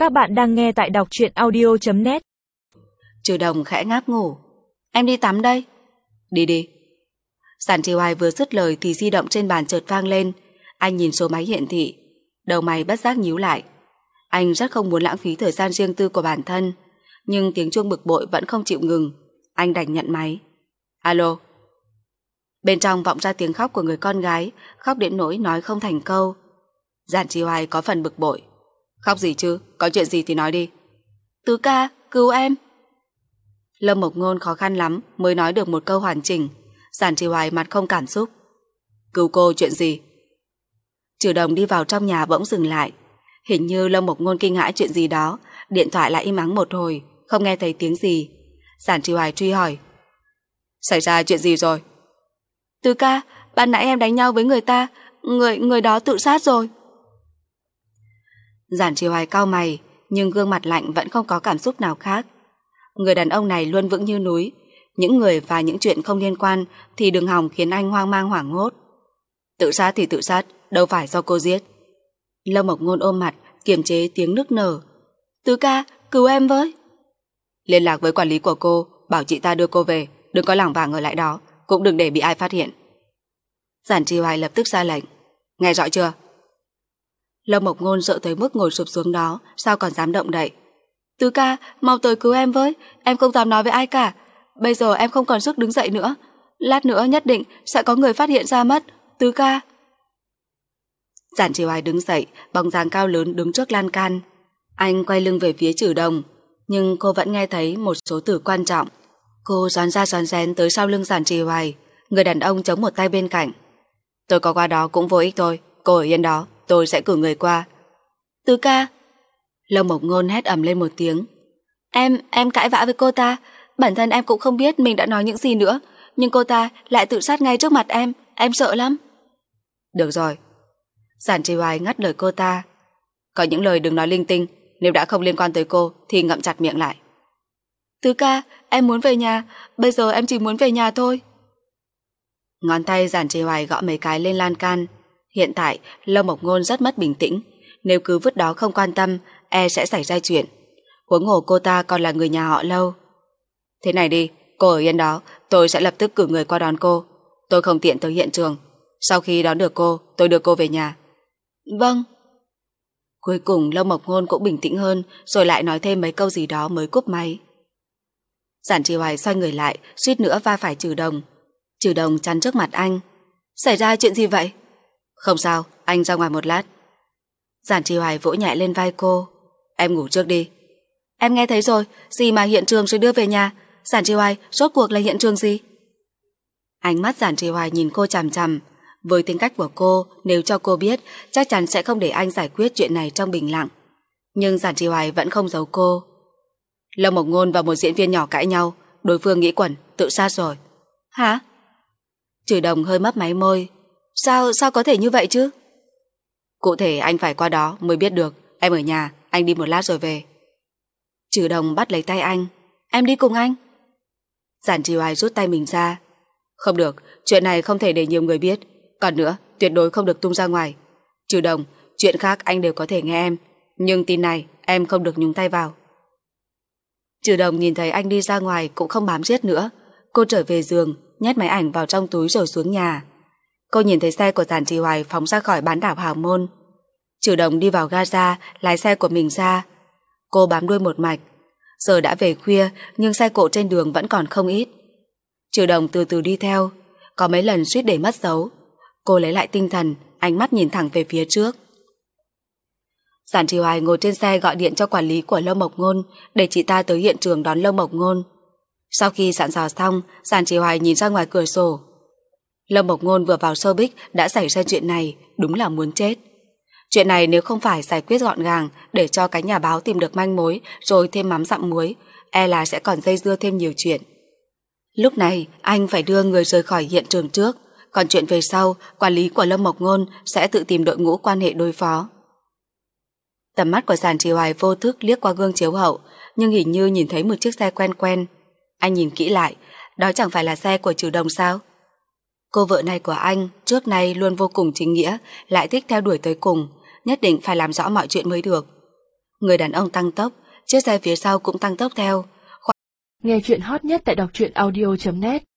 Các bạn đang nghe tại đọc truyện audio.net. Trừ Đồng khẽ ngáp ngủ. Em đi tắm đây. Đi đi. Giản Trì Hoài vừa dứt lời thì di động trên bàn chợt vang lên. Anh nhìn số máy hiển thị, đầu mày bất giác nhíu lại. Anh rất không muốn lãng phí thời gian riêng tư của bản thân, nhưng tiếng chuông bực bội vẫn không chịu ngừng. Anh đành nhận máy. Alo. Bên trong vọng ra tiếng khóc của người con gái, khóc đến nỗi nói không thành câu. Giản Trì Hoài có phần bực bội. Khóc gì chứ, có chuyện gì thì nói đi. Tứ ca, cứu em. Lâm Mộc Ngôn khó khăn lắm mới nói được một câu hoàn chỉnh. Giản Trì Hoài mặt không cảm xúc. Cứu cô chuyện gì? Trừ Đồng đi vào trong nhà bỗng dừng lại. Hình như Lâm Mộc Ngôn kinh hãi chuyện gì đó. Điện thoại lại im ắng một hồi, không nghe thấy tiếng gì. Giản Trì Hoài truy hỏi. Xảy ra chuyện gì rồi? Tứ ca, ban nãy em đánh nhau với người ta, người đó tự sát rồi. Giản Trì Hoài cau mày, nhưng gương mặt lạnh vẫn không có cảm xúc nào khác. Người đàn ông này luôn vững như núi. Những người và những chuyện không liên quan thì đừng hòng khiến anh hoang mang hoảng hốt. Tự sát thì tự sát, đâu phải do cô giết. Lâm Mộc Ngôn ôm mặt, kiềm chế tiếng nức nở. Tứ ca, cứu em với. Liên lạc với quản lý của cô, bảo chị ta đưa cô về, đừng có lảng vảng ở lại đó, cũng đừng để bị ai phát hiện. Giản Trì Hoài lập tức ra lệnh. Nghe rõ chưa? Lâm Mộc Ngôn sợ tới mức ngồi sụp xuống đó, sao còn dám động đậy. Tứ ca, mau tới cứu em với, em không dám nói với ai cả. Bây giờ em không còn sức đứng dậy nữa. Lát nữa nhất định sẽ có người phát hiện ra mất. Tứ ca. Giản Trì Hoài đứng dậy, bóng dáng cao lớn đứng trước lan can. Anh quay lưng về phía Trừ Đồng, nhưng cô vẫn nghe thấy một số từ quan trọng. Cô rón ra rón rén tới sau lưng Giản Trì Hoài. Người đàn ông chống một tay bên cạnh. Tôi có qua đó cũng vô ích thôi, cô ở yên đó, tôi sẽ cử người qua. Tứ ca. Lâm Mộc Ngôn hét ầm lên một tiếng. Em cãi vã với cô ta. Bản thân em cũng không biết mình đã nói những gì nữa, nhưng cô ta lại tự sát ngay trước mặt em sợ lắm. Được rồi. Giản Trì Hoài ngắt lời cô ta. Có những lời đừng nói linh tinh, nếu đã không liên quan tới cô thì ngậm chặt miệng lại. Tứ ca, em muốn về nhà, bây giờ em chỉ muốn về nhà thôi. Ngón tay Giản Trì Hoài gõ mấy cái lên lan can. Hiện tại Lâm Mộc Ngôn rất mất bình tĩnh. Nếu cứ vứt đó không quan tâm, e sẽ xảy ra chuyện. Huống hồ cô ta còn là người nhà họ Lâu. Thế này đi, cô ở yên đó, tôi sẽ lập tức cử người qua đón cô. Tôi không tiện tới hiện trường. Sau khi đón được cô, tôi đưa cô về nhà. Vâng. Cuối cùng Lâm Mộc Ngôn cũng bình tĩnh hơn, rồi lại nói thêm mấy câu gì đó mới cúp máy. Giản Trì Hoài xoay người lại, suýt nữa va phải Trừ Đồng. Trừ Đồng chắn trước mặt anh. Xảy ra chuyện gì vậy? Không sao, anh ra ngoài một lát. Giản Trì Hoài vỗ nhẹ lên vai cô. Em ngủ trước đi. Em nghe thấy rồi, gì mà hiện trường rồi đưa về nhà. Giản Trì Hoài, rốt cuộc là hiện trường gì? Ánh mắt Giản Trì Hoài nhìn cô chằm chằm. Với tính cách của cô, nếu cho cô biết, chắc chắn sẽ không để anh giải quyết chuyện này trong bình lặng. Nhưng Giản Trì Hoài vẫn không giấu cô. Lâm Mộc Ngôn và một diễn viên nhỏ cãi nhau, đối phương nghĩ quẩn, tự sát rồi. Hả? Trừ Đồng hơi mấp máy môi. Sao có thể như vậy chứ? Cụ thể anh phải qua đó mới biết được. Em ở nhà, anh đi một lát rồi về. Trừ Đồng bắt lấy tay anh. Em đi cùng anh. Giản Trì Hoài rút tay mình ra. Không được, chuyện này không thể để nhiều người biết. Còn nữa, tuyệt đối không được tung ra ngoài. Trừ Đồng, chuyện khác anh đều có thể nghe em, nhưng tin này em không được nhúng tay vào. Trừ Đồng nhìn thấy anh đi ra ngoài cũng không bám giết nữa. Cô trở về giường, nhét máy ảnh vào trong túi rồi xuống nhà. Cô nhìn thấy xe của Giản Trì Hoài phóng ra khỏi bán đảo Hào Môn. Trừ Đồng đi vào gara, lái xe của mình ra. Cô bám đuôi một mạch. Giờ đã về khuya, nhưng xe cộ trên đường vẫn còn không ít. Trừ Đồng từ từ đi theo, có mấy lần suýt để mất dấu. Cô lấy lại tinh thần, ánh mắt nhìn thẳng về phía trước. Giản Trì Hoài ngồi trên xe gọi điện cho quản lý của Lâm Mộc Ngôn để chị ta tới hiện trường đón Lâm Mộc Ngôn. Sau khi dặn dò xong, Giản Trì Hoài nhìn ra ngoài cửa sổ. Lâm Mộc Ngôn vừa vào showbiz đã xảy ra chuyện này, đúng là muốn chết. Chuyện này nếu không phải giải quyết gọn gàng để cho cái nhà báo tìm được manh mối rồi thêm mắm dặm muối, e là sẽ còn dây dưa thêm nhiều chuyện. Lúc này anh phải đưa người rời khỏi hiện trường trước, còn chuyện về sau, quản lý của Lâm Mộc Ngôn sẽ tự tìm đội ngũ quan hệ đối phó. Tầm mắt của Giản Trì Hoài vô thức liếc qua gương chiếu hậu, nhưng hình như nhìn thấy một chiếc xe quen quen. Anh nhìn kỹ lại, đó chẳng phải là xe của Trừ Đồng sao? Cô vợ này của anh trước nay luôn vô cùng chính nghĩa, lại thích theo đuổi tới cùng, nhất định phải làm rõ mọi chuyện mới được. Người đàn ông tăng tốc, chiếc xe phía sau cũng tăng tốc theo. Nghe chuyện hot nhất tại đọc truyện audio.net